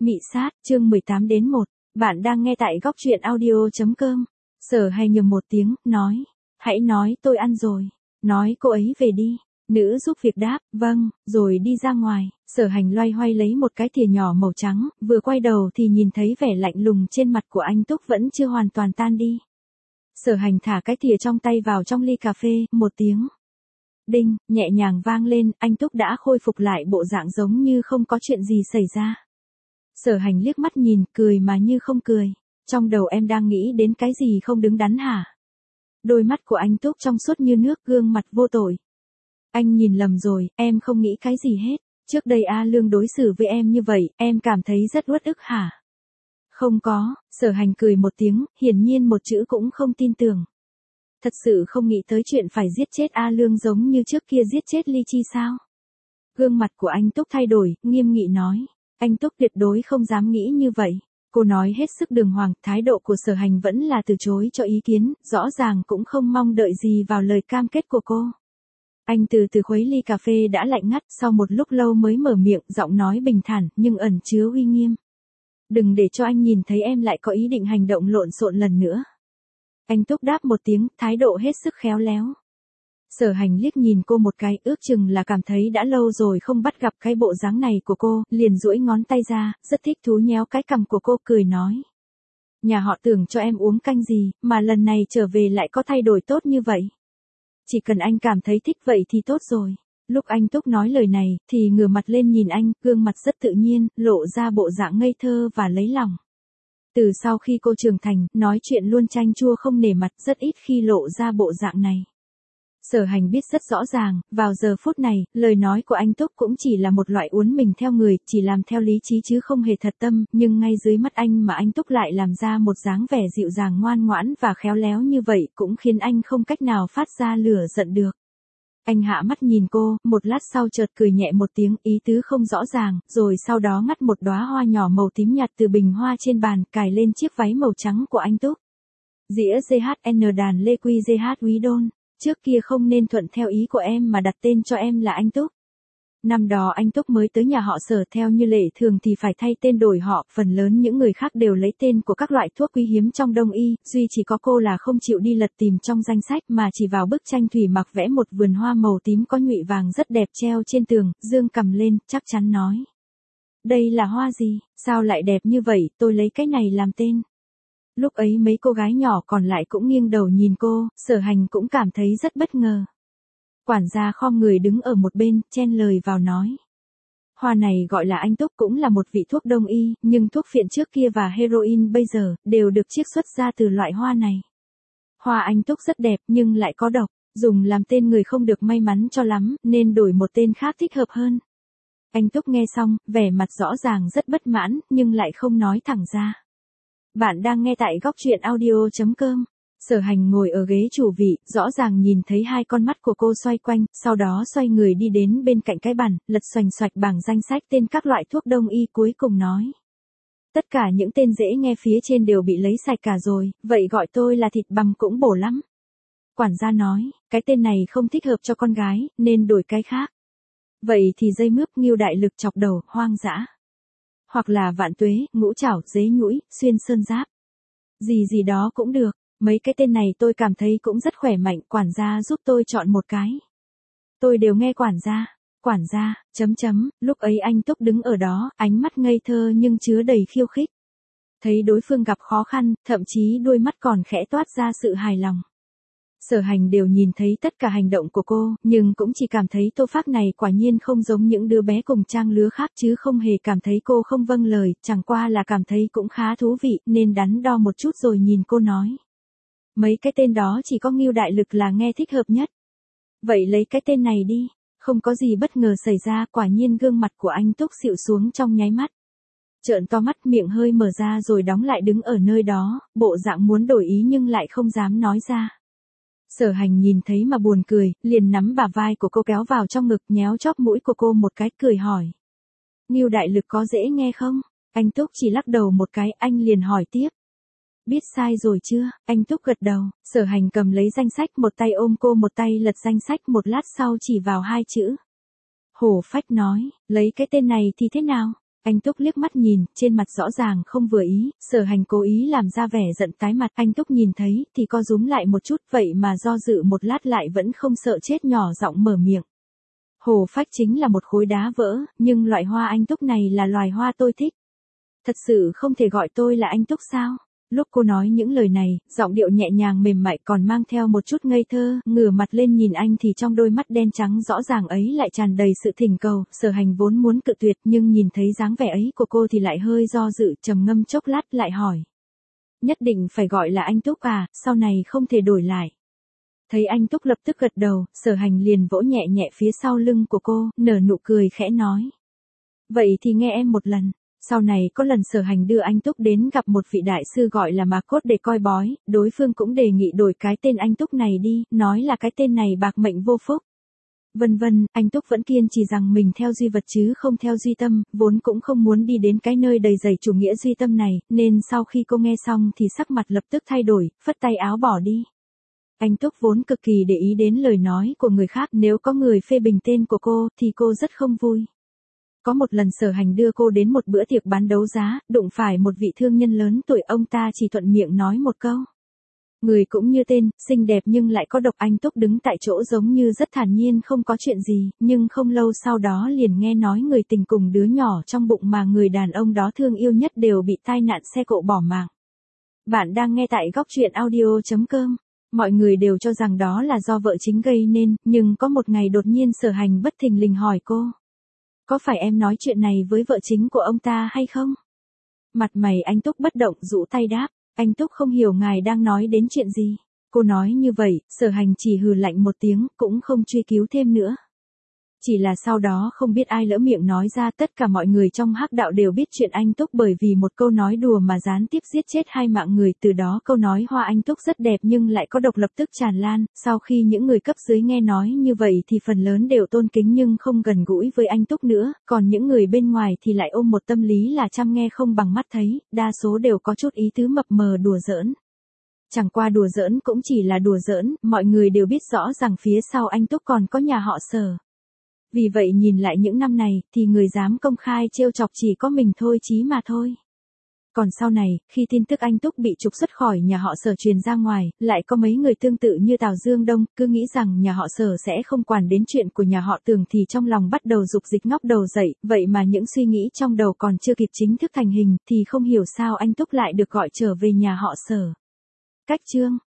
Mị sát, chương 18-1, bạn đang nghe tại góc truyện audio.com. Sở Hành nhầm một tiếng, nói, hãy nói tôi ăn rồi, nói cô ấy về đi. Nữ giúp việc đáp, vâng, rồi đi ra ngoài. Sở Hành loay hoay lấy một cái thìa nhỏ màu trắng, vừa quay đầu thì nhìn thấy vẻ lạnh lùng trên mặt của anh Túc vẫn chưa hoàn toàn tan đi. Sở Hành thả cái thìa trong tay vào trong ly cà phê, một tiếng đinh, nhẹ nhàng vang lên, anh Túc đã khôi phục lại bộ dạng giống như không có chuyện gì xảy ra. Sở Hành liếc mắt nhìn, cười mà như không cười. Trong đầu em đang nghĩ đến cái gì không đứng đắn hả? Đôi mắt của anh Túc trong suốt như nước, gương mặt vô tội. Anh nhìn lầm rồi, em không nghĩ cái gì hết. Trước đây A Lương đối xử với em như vậy, em cảm thấy rất uất ức hả? Không có, Sở Hành cười một tiếng, hiển nhiên một chữ cũng không tin tưởng. Thật sự không nghĩ tới chuyện phải giết chết A Lương giống như trước kia giết chết Ly Chi sao? Gương mặt của anh Túc thay đổi, nghiêm nghị nói. Anh Túc tuyệt đối không dám nghĩ như vậy. Cô nói hết sức đường hoàng, thái độ của Sở Hành vẫn là từ chối cho ý kiến, rõ ràng cũng không mong đợi gì vào lời cam kết của cô. Anh từ từ khuấy ly cà phê đã lạnh ngắt, sau một lúc lâu mới mở miệng, giọng nói bình thản, nhưng ẩn chứa uy nghiêm. Đừng để cho anh nhìn thấy em lại có ý định hành động lộn xộn lần nữa. Anh Túc đáp một tiếng, thái độ hết sức khéo léo. Sở Hành liếc nhìn cô một cái, ước chừng là cảm thấy đã lâu rồi không bắt gặp cái bộ dáng này của cô, liền duỗi ngón tay ra, rất thích thú nhéo cái cằm của cô, cười nói. Nhà họ Tưởng cho em uống canh gì, mà lần này trở về lại có thay đổi tốt như vậy. Chỉ cần anh cảm thấy thích vậy thì tốt rồi. Lúc anh Túc nói lời này, thì ngửa mặt lên nhìn anh, gương mặt rất tự nhiên, lộ ra bộ dạng ngây thơ và lấy lòng. Từ sau khi cô trưởng thành, nói chuyện luôn chanh chua không nể mặt, rất ít khi lộ ra bộ dạng này. Sở Hành biết rất rõ ràng, vào giờ phút này, lời nói của anh Túc cũng chỉ là một loại uốn mình theo người, chỉ làm theo lý trí chứ không hề thật tâm, nhưng ngay dưới mắt anh mà anh Túc lại làm ra một dáng vẻ dịu dàng ngoan ngoãn và khéo léo như vậy cũng khiến anh không cách nào phát ra lửa giận được. Anh hạ mắt nhìn cô, một lát sau chợt cười nhẹ một tiếng, ý tứ không rõ ràng, rồi sau đó ngắt một đóa hoa nhỏ màu tím nhạt từ bình hoa trên bàn, cài lên chiếc váy màu trắng của anh Túc. Dĩa GHN đàn Lê Quy GH Quý Đôn. Trước kia không nên thuận theo ý của em mà đặt tên cho em là anh Túc. Năm đó anh Túc mới tới nhà họ Sở, theo như lệ thường thì phải thay tên đổi họ, phần lớn những người khác đều lấy tên của các loại thuốc quý hiếm trong đông y, duy chỉ có cô là không chịu đi lật tìm trong danh sách mà chỉ vào bức tranh thủy mặc vẽ một vườn hoa màu tím có nhụy vàng rất đẹp treo trên tường, dương cầm lên, chắc chắn nói. Đây là hoa gì, sao lại đẹp như vậy, tôi lấy cái này làm tên. Lúc ấy mấy cô gái nhỏ còn lại cũng nghiêng đầu nhìn cô, Sở Hành cũng cảm thấy rất bất ngờ. Quản gia khom người đứng ở một bên, chen lời vào nói. Hoa này gọi là anh Túc, cũng là một vị thuốc đông y, nhưng thuốc phiện trước kia và heroin bây giờ, đều được chiết xuất ra từ loại hoa này. Hoa anh Túc rất đẹp nhưng lại có độc, dùng làm tên người không được may mắn cho lắm, nên đổi một tên khác thích hợp hơn. Anh Túc nghe xong, vẻ mặt rõ ràng rất bất mãn, nhưng lại không nói thẳng ra. Bạn đang nghe tại góc truyện audio.com. Sở Hành ngồi ở ghế chủ vị, rõ ràng nhìn thấy hai con mắt của cô xoay quanh, sau đó xoay người đi đến bên cạnh cái bàn, lật xoành xoạch bảng danh sách tên các loại thuốc đông y, cuối cùng nói. Tất cả những tên dễ nghe phía trên đều bị lấy sạch cả rồi, vậy gọi tôi là thịt bằm cũng bổ lắm. Quản gia nói, cái tên này không thích hợp cho con gái, nên đổi cái khác. Vậy thì dây mướp, Ngưu Đại Lực, Chọc Đầu, Hoang Dã. Hoặc là Vạn Tuế, Ngũ Trảo, Dế Nhũi, Xuyên Sơn Giáp. Gì gì đó cũng được, mấy cái tên này tôi cảm thấy cũng rất khỏe mạnh, quản gia giúp tôi chọn một cái. Tôi đều nghe quản gia, lúc ấy anh Túc đứng ở đó, ánh mắt ngây thơ nhưng chứa đầy khiêu khích. Thấy đối phương gặp khó khăn, thậm chí đôi mắt còn khẽ toát ra sự hài lòng. Sở Hành đều nhìn thấy tất cả hành động của cô, nhưng cũng chỉ cảm thấy Tô Phác này quả nhiên không giống những đứa bé cùng trang lứa khác, chứ không hề cảm thấy cô không vâng lời, chẳng qua là cảm thấy cũng khá thú vị, nên đắn đo một chút rồi nhìn cô nói. Mấy cái tên đó chỉ có Ngưu Đại Lực là nghe thích hợp nhất. Vậy lấy cái tên này đi. Không có gì bất ngờ xảy ra, quả nhiên gương mặt của anh Túc xịu xuống trong nháy mắt. Trợn to mắt, miệng hơi mở ra rồi đóng lại, đứng ở nơi đó, bộ dạng muốn đổi ý nhưng lại không dám nói ra. Sở Hành nhìn thấy mà buồn cười, liền nắm bả vai của cô kéo vào trong ngực, nhéo chóp mũi của cô một cái, cười hỏi. Ngưu Đại Lực có dễ nghe không? Anh Túc chỉ lắc đầu một cái, anh liền hỏi tiếp. Biết sai rồi chưa? Anh Túc gật đầu, Sở Hành cầm lấy danh sách, một tay ôm cô một tay lật danh sách, một lát sau chỉ vào hai chữ. Hổ Phách nói, lấy cái tên này thì thế nào? Anh Túc liếc mắt nhìn, trên mặt rõ ràng không vừa ý, Sở Hành cố ý làm ra vẻ giận tái mặt, anh Túc nhìn thấy, thì co rúm lại một chút, vậy mà do dự một lát lại vẫn không sợ chết nhỏ giọng mở miệng. Hồ phách chính là một khối đá vỡ, nhưng loại hoa anh Túc này là loài hoa tôi thích. Thật sự không thể gọi tôi là anh Túc sao? Lúc cô nói những lời này, giọng điệu nhẹ nhàng mềm mại còn mang theo một chút ngây thơ, ngửa mặt lên nhìn anh thì trong đôi mắt đen trắng rõ ràng ấy lại tràn đầy sự thỉnh cầu, Sở Hành vốn muốn cự tuyệt nhưng nhìn thấy dáng vẻ ấy của cô thì lại hơi do dự, trầm ngâm chốc lát lại hỏi. Nhất định phải gọi là anh Túc à, sau này không thể đổi lại. Thấy anh Túc lập tức gật đầu, Sở Hành liền vỗ nhẹ nhẹ phía sau lưng của cô, nở nụ cười khẽ nói. Vậy thì nghe em một lần. Sau này có lần Sở Hành đưa anh Túc đến gặp một vị đại sư gọi là Mạc Cốt để coi bói, đối phương cũng đề nghị đổi cái tên anh Túc này đi, nói là cái tên này bạc mệnh vô phúc. Vân vân, anh Túc vẫn kiên trì rằng mình theo duy vật chứ không theo duy tâm, vốn cũng không muốn đi đến cái nơi đầy dẫy chủ nghĩa duy tâm này, nên sau khi cô nghe xong thì sắc mặt lập tức thay đổi, phất tay áo bỏ đi. Anh Túc vốn cực kỳ để ý đến lời nói của người khác, nếu có người phê bình tên của cô thì cô rất không vui. Có một lần Sở Hành đưa cô đến một bữa tiệc bán đấu giá, đụng phải một vị thương nhân lớn tuổi, ông ta chỉ thuận miệng nói một câu. Người cũng như tên, xinh đẹp nhưng lại có độc, anh Túc đứng tại chỗ giống như rất thản nhiên không có chuyện gì, nhưng không lâu sau đó liền nghe nói người tình cùng đứa nhỏ trong bụng mà người đàn ông đó thương yêu nhất đều bị tai nạn xe cộ bỏ mạng. Bạn đang nghe tại góc truyện audio.com. Mọi người đều cho rằng đó là do vợ chính gây nên, nhưng có một ngày đột nhiên Sở Hành bất thình lình hỏi cô. Có phải em nói chuyện này với vợ chính của ông ta hay không? Mặt mày anh Túc bất động rũ tay đáp, anh Túc không hiểu ngài đang nói đến chuyện gì. Cô nói như vậy, Sở Hành chỉ hừ lạnh một tiếng, cũng không truy cứu thêm nữa. Chỉ là sau đó không biết ai lỡ miệng nói ra, tất cả mọi người trong hắc đạo đều biết chuyện anh Túc bởi vì một câu nói đùa mà gián tiếp giết chết 2 mạng người, từ đó câu nói hoa anh Túc rất đẹp nhưng lại có độc lập tức tràn lan, sau khi những người cấp dưới nghe nói như vậy thì phần lớn đều tôn kính nhưng không gần gũi với anh Túc nữa, còn những người bên ngoài thì lại ôm một tâm lý là chăm nghe không bằng mắt thấy, đa số đều có chút ý tứ mập mờ đùa giỡn. Chẳng qua đùa giỡn cũng chỉ là đùa giỡn, mọi người đều biết rõ rằng phía sau anh Túc còn có nhà họ Sở. Vì vậy nhìn lại những năm này, thì người dám công khai trêu chọc chỉ có mình Thôi Chí mà thôi. Còn sau này, khi tin tức anh Túc bị trục xuất khỏi nhà họ Sở truyền ra ngoài, lại có mấy người tương tự như Tào Dương Đông, cứ nghĩ rằng nhà họ Sở sẽ không quản đến chuyện của nhà họ Tường thì trong lòng bắt đầu dục dịch ngóc đầu dậy, vậy mà những suy nghĩ trong đầu còn chưa kịp chính thức thành hình, thì không hiểu sao anh Túc lại được gọi trở về nhà họ Sở. Cách chương